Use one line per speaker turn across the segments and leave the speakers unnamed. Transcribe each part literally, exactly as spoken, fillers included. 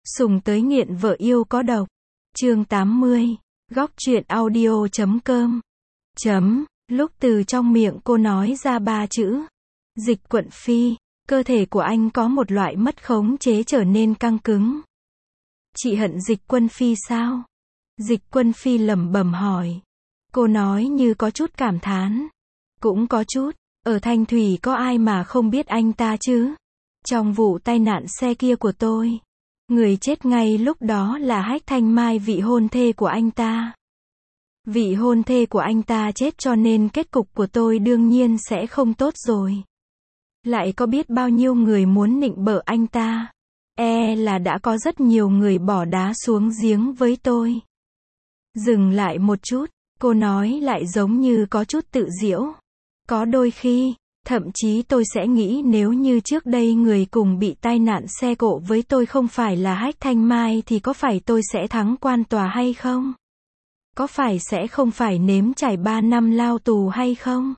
Sùng tới nghiện vợ yêu có độc. Chương tám mươi. Góc truyện audio chấm com. Chấm. Lúc từ trong miệng cô nói ra ba chữ. Dịch Quận Phi, cơ thể của anh có một loại mất khống chế trở nên căng cứng. Chị hận Dịch Quân Phi sao? Dịch Quân Phi lẩm bẩm hỏi. Cô nói như có chút cảm thán. Cũng có chút, ở Thanh Thủy có ai mà không biết anh ta chứ? Trong vụ tai nạn xe kia của tôi, người chết ngay lúc đó là Hách Thanh Mai, vị hôn thê của anh ta. Vị hôn thê của anh ta chết cho nên kết cục của tôi đương nhiên sẽ không tốt rồi. Lại có biết bao nhiêu người muốn nịnh bợ anh ta. E là đã có rất nhiều người bỏ đá xuống giếng với tôi. Dừng lại một chút, cô nói lại giống như có chút tự giễu. Có đôi khi, thậm chí tôi sẽ nghĩ nếu như trước đây người cùng bị tai nạn xe cộ với tôi không phải là Hách Thanh Mai thì có phải tôi sẽ thắng quan tòa hay không? Có phải sẽ không phải nếm trải ba năm lao tù hay không?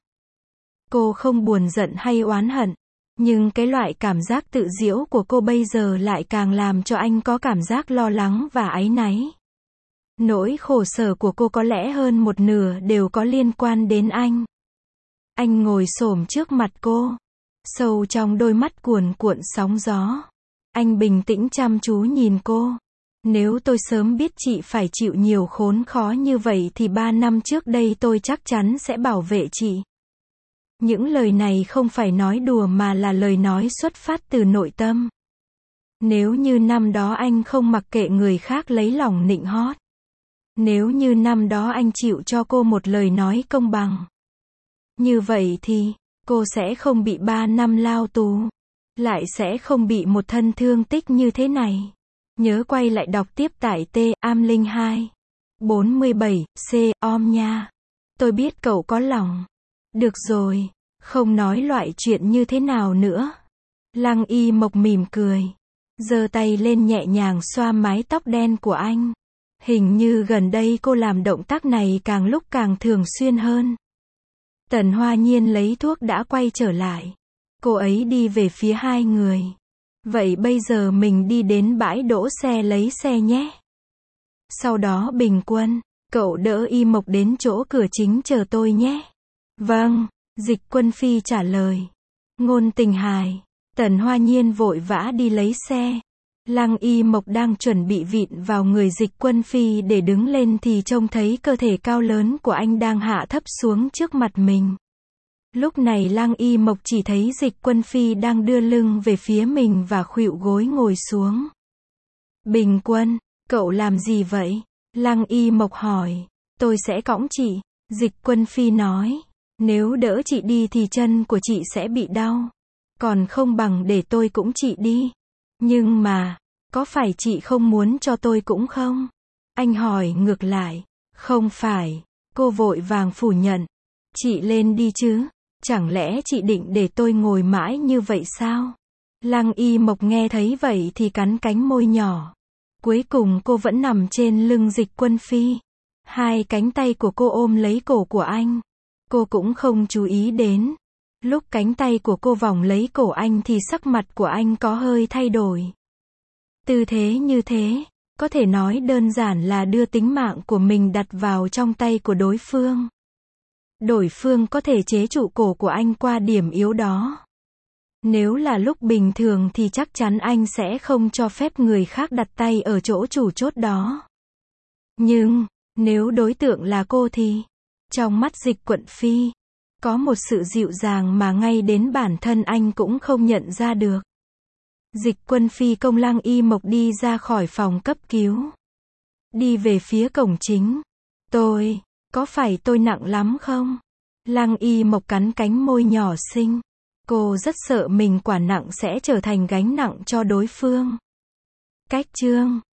Cô không buồn giận hay oán hận, nhưng cái loại cảm giác tự giễu của cô bây giờ lại càng làm cho anh có cảm giác lo lắng và áy náy. Nỗi khổ sở của cô có lẽ hơn một nửa đều có liên quan đến anh. Anh ngồi xổm trước mặt cô, sâu trong đôi mắt cuồn cuộn sóng gió. Anh bình tĩnh chăm chú nhìn cô. Nếu tôi sớm biết chị phải chịu nhiều khốn khó như vậy thì ba năm trước đây tôi chắc chắn sẽ bảo vệ chị. Những lời này không phải nói đùa mà là lời nói xuất phát từ nội tâm. Nếu như năm đó anh không mặc kệ người khác lấy lòng nịnh hót. Nếu như năm đó anh chịu cho cô một lời nói công bằng. Như vậy thì, cô sẽ không bị ba năm lao tù. Lại sẽ không bị một thân thương tích như thế này. Nhớ quay lại đọc tiếp tại T. Am Linh hai. bốn mươi bảy, C. Om nha. Tôi biết cậu có lòng. Được rồi, không nói loại chuyện như thế nào nữa. Lăng Y Mộc mỉm cười. Giơ tay lên nhẹ nhàng xoa mái tóc đen của anh. Hình như gần đây cô làm động tác này càng lúc càng thường xuyên hơn. Tần Hoa Nhiên lấy thuốc đã quay trở lại. Cô ấy đi về phía hai người. Vậy bây giờ mình đi đến bãi đỗ xe lấy xe nhé. Sau đó Bình Quân, cậu đỡ Y Mộc đến chỗ cửa chính chờ tôi nhé. Vâng, Dịch Quân Phi trả lời. Ngôn Tình hài. Tần Hoa Nhiên vội vã đi lấy xe. Lăng Y Mộc đang chuẩn bị vịn vào người Dịch Quân Phi để đứng lên thì trông thấy cơ thể cao lớn của anh đang hạ thấp xuống trước mặt mình. Lúc này Lăng Y Mộc chỉ thấy Dịch Quân Phi đang đưa lưng về phía mình và khuỵu gối ngồi xuống. Bình Quân, cậu làm gì vậy? Lăng Y Mộc hỏi. Tôi sẽ cõng chị. Dịch Quân Phi nói. Nếu đỡ chị đi thì chân của chị sẽ bị đau. Còn không bằng để tôi cũng chị đi. Nhưng mà, có phải chị không muốn cho tôi cũng không? Anh hỏi ngược lại. Không phải. Cô vội vàng phủ nhận. Chị lên đi chứ. Chẳng lẽ chị định để tôi ngồi mãi như vậy sao? Lăng Y Mộc nghe thấy vậy thì cắn cánh môi nhỏ. Cuối cùng cô vẫn nằm trên lưng Dịch Quân Phi. Hai cánh tay của cô ôm lấy cổ của anh. Cô cũng không chú ý đến. Lúc cánh tay của cô vòng lấy cổ anh thì sắc mặt của anh có hơi thay đổi. Tư thế như thế, có thể nói đơn giản là đưa tính mạng của mình đặt vào trong tay của đối phương. Đối phương có thể chế trụ cổ của anh qua điểm yếu đó. Nếu là lúc bình thường thì chắc chắn anh sẽ không cho phép người khác đặt tay ở chỗ chủ chốt đó. Nhưng, nếu đối tượng là cô thì, trong mắt Dịch Quận Phi, có một sự dịu dàng mà ngay đến bản thân anh cũng không nhận ra được. Dịch Quân Phi công Lăng Y Mộc đi ra khỏi phòng cấp cứu. Đi về phía cổng chính. Tôi, có phải tôi nặng lắm không? Lăng Y Mộc cắn cánh môi nhỏ xinh. Cô rất sợ mình quả nặng sẽ trở thành gánh nặng cho đối phương. Cách chương